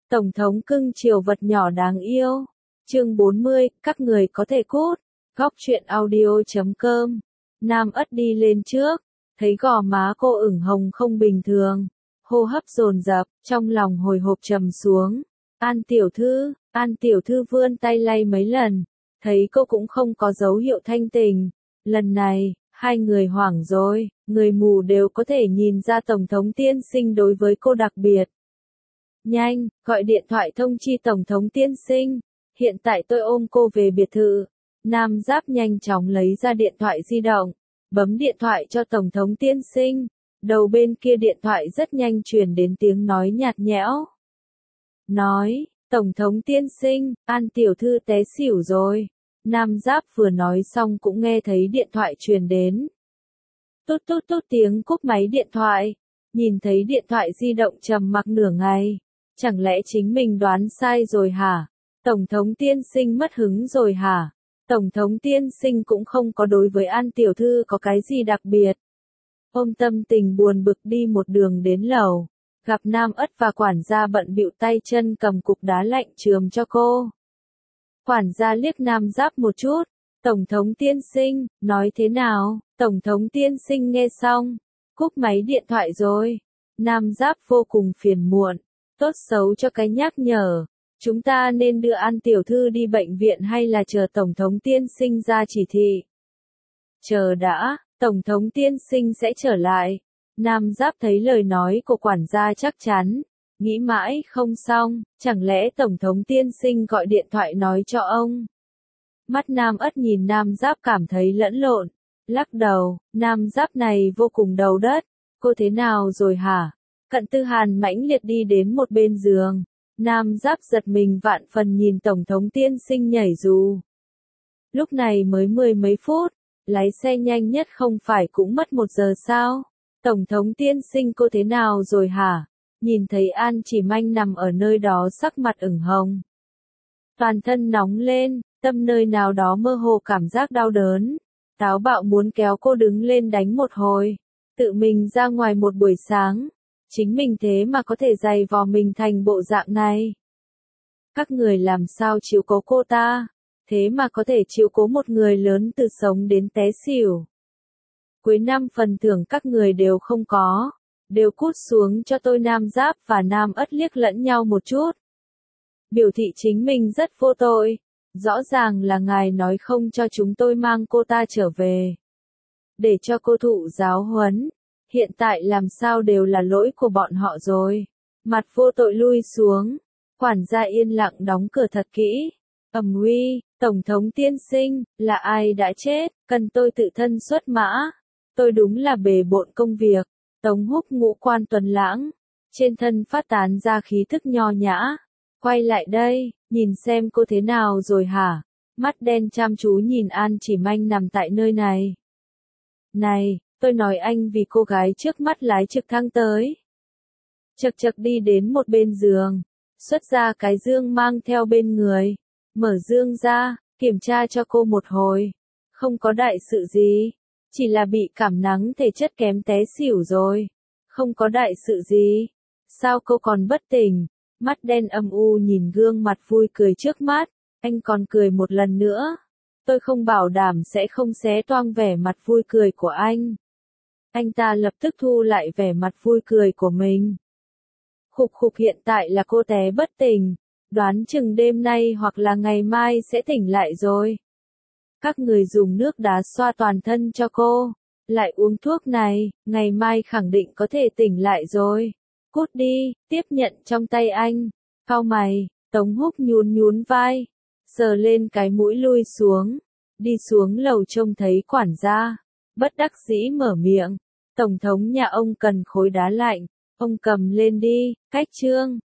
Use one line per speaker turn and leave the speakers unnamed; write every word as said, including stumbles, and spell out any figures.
Tổng thống cưng chiều vật nhỏ đáng yêu. Chương bốn mươi, các người có thể cút. Góc truyện audio chấm com. Nam Ất đi lên trước, thấy gò má cô ửng hồng không bình thường, hô hấp dồn dập, trong lòng hồi hộp trầm xuống. An tiểu thư, An tiểu thư vươn tay lay mấy lần, thấy cô cũng không có dấu hiệu thanh tình. Lần này, hai người hoảng rồi, người mù đều có thể nhìn ra Tổng thống tiên sinh đối với cô đặc biệt. Nhanh, gọi điện thoại thông chi Tổng thống tiên sinh, hiện tại tôi ôm cô về biệt thự. Nam Giáp nhanh chóng lấy ra điện thoại di động, bấm điện thoại cho Tổng thống tiên sinh. Đầu bên kia điện thoại rất nhanh truyền đến tiếng nói nhạt nhẽo. Nói, Tổng thống tiên sinh, An tiểu thư té xỉu rồi. Nam Giáp vừa nói xong cũng nghe thấy điện thoại truyền đến. Tút tút tút tiếng cúp máy điện thoại, nhìn thấy điện thoại di động trầm mặc nửa ngày. Chẳng lẽ chính mình đoán sai rồi hả? Tổng thống tiên sinh mất hứng rồi hả? Tổng thống tiên sinh cũng không có đối với An tiểu thư có cái gì đặc biệt. Ôm tâm tình buồn bực đi một đường đến lầu, gặp Nam Ất và quản gia bận bịu tay chân cầm cục đá lạnh chườm cho cô. Quản gia liếc Nam Giáp một chút, Tổng thống tiên sinh, nói thế nào? Tổng thống tiên sinh nghe xong, cúp máy điện thoại rồi. Nam Giáp vô cùng phiền muộn, tốt xấu cho cái nhắc nhở. Chúng ta nên đưa An tiểu thư đi bệnh viện hay là chờ Tổng thống tiên sinh ra chỉ thị? Chờ đã, Tổng thống tiên sinh sẽ trở lại. Nam Giáp thấy lời nói của quản gia chắc chắn, nghĩ mãi không xong, chẳng lẽ Tổng thống tiên sinh gọi điện thoại nói cho ông? Mắt Nam Ất nhìn Nam Giáp cảm thấy lẫn lộn, lắc đầu. Nam Giáp này vô cùng đầu đất. Cô thế nào rồi hả? Cận Tư Hàn mãnh liệt đi đến một bên giường. Nam Giáp giật mình vạn phần nhìn Tổng thống tiên sinh nhảy dù. Lúc này mới mười mấy phút, lái xe nhanh nhất không phải cũng mất một giờ sao? Tổng thống tiên sinh cô thế nào rồi hả? Nhìn thấy An Chỉ Manh nằm ở nơi đó sắc mặt ửng hồng. Toàn thân nóng lên, tâm nơi nào đó mơ hồ cảm giác đau đớn. Táo bạo muốn kéo cô đứng lên đánh một hồi. Tự mình ra ngoài một buổi sáng. Chính mình thế mà có thể giày vò mình thành bộ dạng này. Các người làm sao chiếu cố cô ta? Thế mà có thể chiếu cố một người lớn từ sống đến té xỉu. Cuối năm phần thưởng các người đều không có. Đều cút xuống cho tôi. Nam Giáp và Nam Ất liếc lẫn nhau một chút. Biểu thị chính mình rất vô tội. Rõ ràng là ngài nói không cho chúng tôi mang cô ta trở về. Để cho cô thụ giáo huấn. Hiện tại làm sao đều là lỗi của bọn họ rồi. Mặt vô tội lui xuống. Quản gia yên lặng đóng cửa thật kỹ. Ầm uy, Tổng thống tiên sinh, là ai đã chết, cần tôi tự thân xuất mã. Tôi đúng là bề bộn công việc. Tống Húc ngũ quan tuần lãng. Trên thân phát tán ra khí thức nho nhã. Quay lại đây, nhìn xem cô thế nào rồi hả? Mắt đen chăm chú nhìn An Chỉ Manh nằm tại nơi này. Này, tôi nói anh vì cô gái trước mắt lái trực thăng tới. Chật chật đi đến một bên giường, xuất ra cái dương mang theo bên người. Mở dương ra, kiểm tra cho cô một hồi. Không có đại sự gì, chỉ là bị cảm nắng thể chất kém té xỉu rồi. Không có đại sự gì. Sao cô còn bất tỉnh? Mắt đen âm u nhìn gương mặt vui cười trước mắt. Anh còn cười một lần nữa. Tôi không bảo đảm sẽ không xé toang vẻ mặt vui cười của anh. Anh ta lập tức thu lại vẻ mặt vui cười của mình. Khục khục hiện tại là cô té bất tỉnh. Đoán chừng đêm nay hoặc là ngày mai sẽ tỉnh lại rồi. Các người dùng nước đá xoa toàn thân cho cô. Lại uống thuốc này, ngày mai khẳng định có thể tỉnh lại rồi. Cút đi, tiếp nhận trong tay anh. Cau mày, Tống Húc nhún nhún vai. Sờ lên cái mũi lui xuống. Đi xuống lầu trông thấy quản gia. Bất đắc dĩ mở miệng. Tổng thống nhà ông cần khối đá lạnh. Ông cầm lên đi, cách trương.